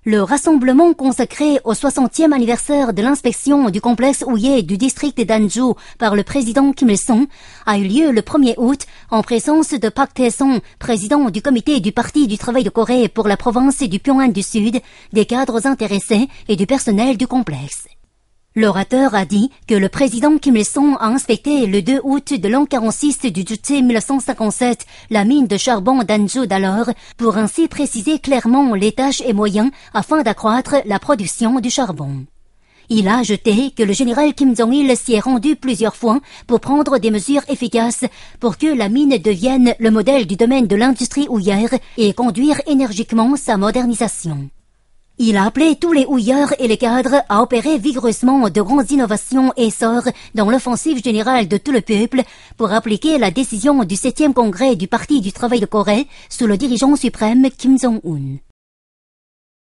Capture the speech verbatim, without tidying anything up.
Le rassemblement consacré au soixantième anniversaire de l'inspection du complexe houiller du district d'Anju par le président Kim Il-sung a eu lieu le premier août en présence de Park Tae-sung, président du comité du Parti du travail de Corée pour la province du Pyongan du Sud, des cadres intéressés et du personnel du complexe. L'orateur a dit que le président Kim Il-sung a inspecté le deux août de l'an quarante-six du Juche mille neuf cent cinquante-sept la mine de charbon d'Anju d'alors pour ainsi préciser clairement les tâches et moyens afin d'accroître la production du charbon. Il a ajouté que le général Kim Jong-il s'y est rendu plusieurs fois pour prendre des mesures efficaces pour que la mine devienne le modèle du domaine de l'industrie houillère et conduire énergiquement sa modernisation. Il a appelé tous les houilleurs et les cadres à opérer vigoureusement de grandes innovations et essors dans l'offensive générale de tout le peuple pour appliquer la décision du septième congrès du Parti du travail de Corée sous le dirigeant suprême Kim Jong-un.